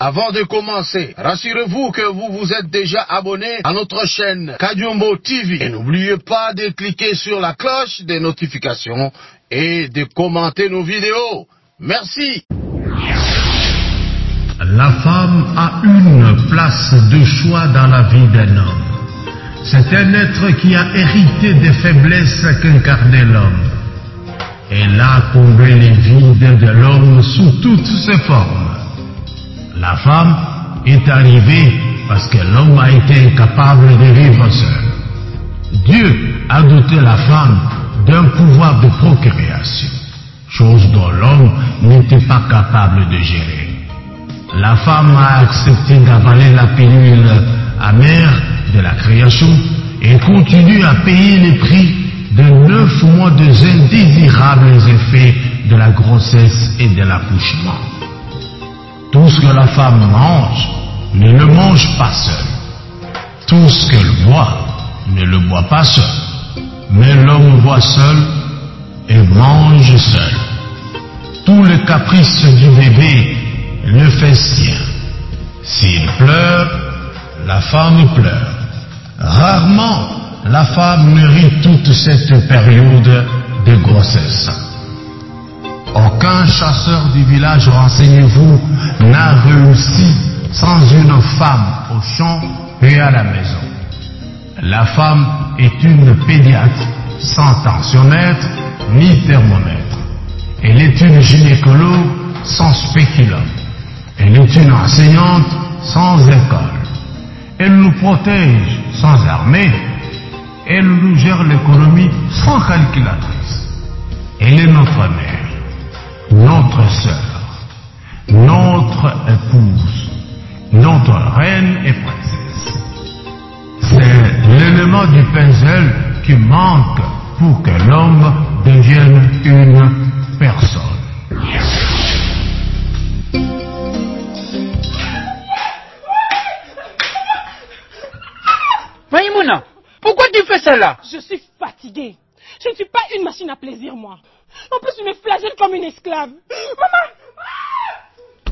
Avant de commencer, rassurez-vous que vous vous êtes déjà abonné à notre chaîne Kadiombo TV. Et n'oubliez pas de cliquer sur la cloche des notifications et de commenter nos vidéos. Merci. La femme a une place de choix dans la vie d'un homme. C'est un être qui a hérité des faiblesses qu'incarnait l'homme. Elle a comblé les vides de l'homme sous toutes ses formes. La femme est arrivée parce que l'homme a été incapable de vivre seul. Dieu a doté la femme d'un pouvoir de procréation, chose dont l'homme n'était pas capable de gérer. La femme a accepté d'avaler la pilule amère de la création et continue à payer les prix de 9 mois des indésirables effets de la grossesse et de l'accouchement. Tout ce que la femme mange ne le mange pas seul. Tout ce qu'elle boit ne le boit pas seul. Mais l'homme boit seul et mange seul. Tous les caprices du bébé le fait sien. S'il pleure, la femme pleure. Rarement, la femme ne rit toute cette période de grossesse. Aucun chasseur du village, renseignez-vous, n'a réussi sans une femme au champ et à la maison. La femme est une pédiatre sans tensiomètre ni thermomètre. Elle est une gynécologue sans spéculum. Elle est une enseignante sans école. Elle nous protège sans armée. Elle nous gère l'économie sans calculatrice. Elle est notre mère, notre sœur, notre épouse, notre reine et princesse. C'est l'élément du puzzle qui manque pour que l'homme devienne une personne. Maïmouna, pourquoi tu fais ça là? Je suis fatiguée. Je ne suis pas une machine à plaisir, moi. En plus, tu me flagelles comme une esclave. Maman!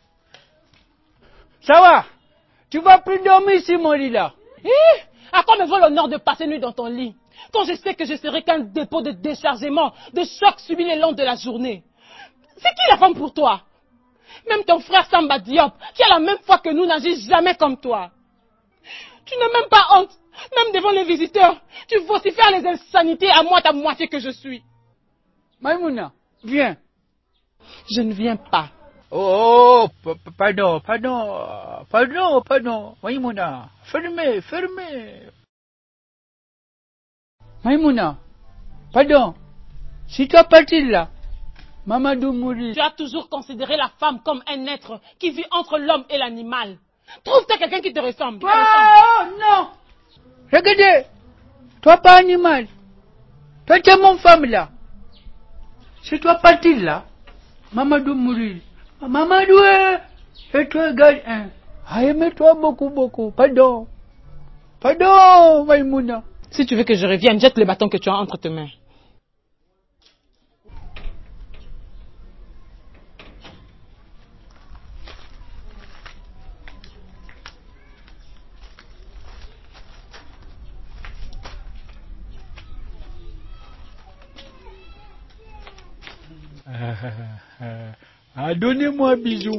Ça va? Tu vas plus dormir ici, mon lit là. À quoi me vaut l'honneur de passer nuit dans ton lit, quand je sais que je serai qu'un dépôt de déchargement de chocs subis le long de la journée? C'est qui la femme pour toi? Même ton frère Samba Diop, qui a la même foi que nous, n'agit jamais comme toi. Tu n'as même pas honte, même devant les visiteurs. Tu vocifères les insanités à moi, ta moitié que je suis. Maïmouna, viens. Je ne viens pas. Oh, pardon. Maïmouna, fermez. Maïmouna, pardon. Si tu es parti là, Mamadou mourit. Tu as toujours considéré la femme comme un être qui vit entre l'homme et l'animal. Trouve-toi quelqu'un qui te ressemble. Oh non! Regardez, toi pas animal. Toi tu es mon femme là. Si toi parti là, Mamadou mourir. Mamadou, et toi regarde un. Ah, aime-toi beaucoup. Pardon, Maïmouna. Si tu veux que je revienne, jette le bâton que tu as entre tes mains. Donnez-moi un bisou.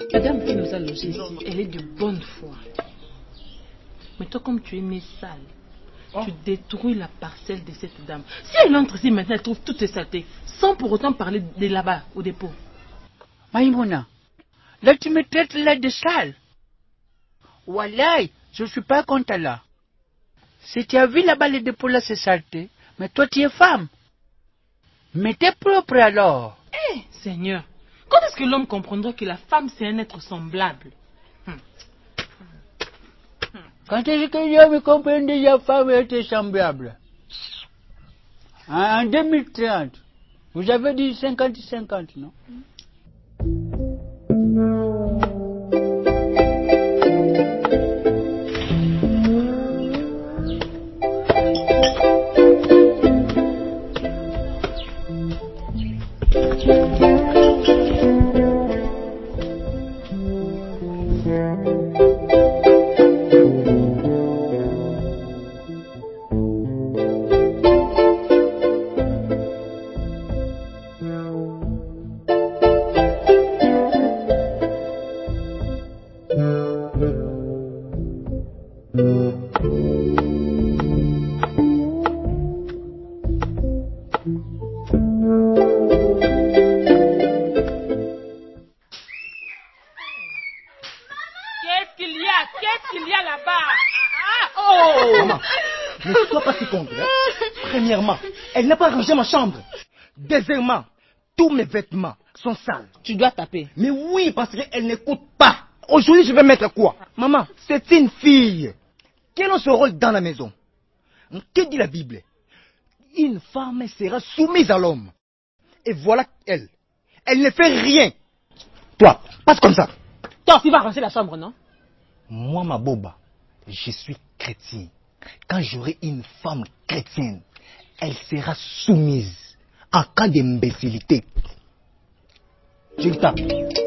La dame qui nous a logés ici, elle est de bonne foi. Mais toi, comme tu es né sale, tu détruis la parcelle de cette dame. Si elle entre ici maintenant, elle trouve toutes ces saletés, sans pour autant parler de là-bas, au dépôt. Maïmouna, là tu me traites là de sale. Wallahi, je ne suis pas contre là. Si tu as vu là-bas le dépôt là, c'est saleté. Mais toi tu es femme. Mais t'es propre alors. Eh, Seigneur, quand est-ce que l'homme comprendra que la femme c'est un être semblable? Quand est-ce que l'homme comprend que la femme est semblable? En 2030, vous avez dit 50-50, non? Qu'est-ce qu'il y a là-bas? Maman, ne sois pas si contre. Premièrement, elle n'a pas rangé ma chambre. Deuxièmement, tous mes vêtements sont sales. Tu dois taper. Mais oui, parce qu'elle n'écoute pas. Aujourd'hui, je vais mettre quoi? Maman, c'est une fille. Quel est son rôle dans la maison? Que dit la Bible? Une femme sera soumise à l'homme. Et voilà elle. Elle ne fait rien. Toi, passe comme ça. Toi aussi, va ranger la chambre, non? Moi, ma boba, je suis chrétien. Quand j'aurai une femme chrétienne, elle sera soumise en cas d'imbécilité. Je le tape.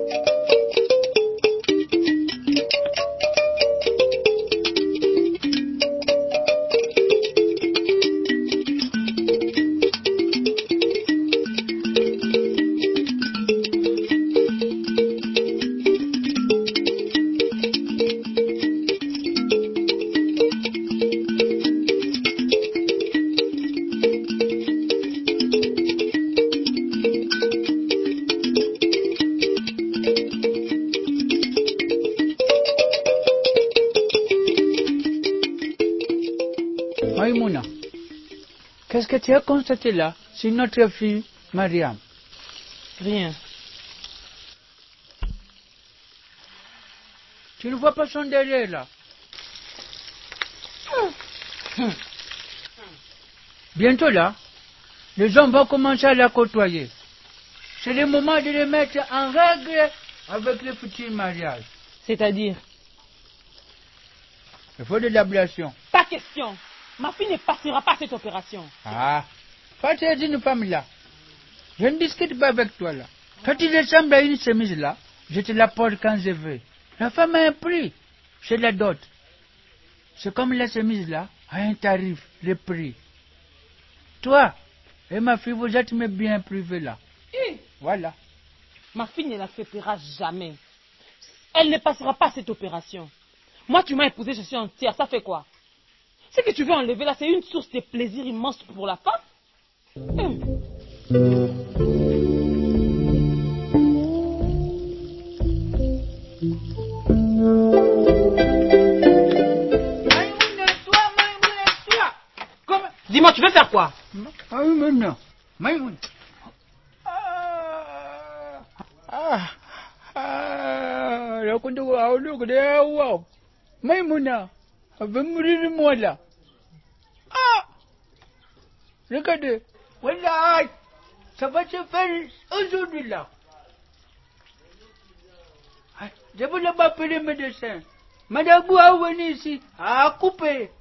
Maïmouna, qu'est-ce que tu as constaté là? C'est notre fille, Mariam. Rien. Tu ne vois pas son derrière là? Bientôt là, les hommes vont commencer à la côtoyer. C'est le moment de les mettre en règle avec le futur mariage. C'est-à-dire? Il faut de l'ablation. Pas question. Ma fille ne passera pas cette opération. Ah, toi tu es une femme là. Je ne discute pas avec toi là. Quand tu ressembles à une chemise là, je te la porte quand je veux. La femme a un prix, c'est la dot. C'est comme la chemise là, a un tarif, le prix. Toi et ma fille, vous êtes bien privés là. Voilà. Ma fille ne l'acceptera jamais. Elle ne passera pas cette opération. Moi, tu m'as épousé, je suis entière. Ça fait quoi? Ce que tu veux enlever là, c'est une source de plaisir immense pour la femme. Dis-moi, tu veux faire quoi? Maïmouna. Maïmouna. Maïmouna, va mourir moi là. Regardez, voilà, ça va se faire aujourd'hui là. Je vais là-bas appeler le médecin. Madame Bou a venu ici, à couper.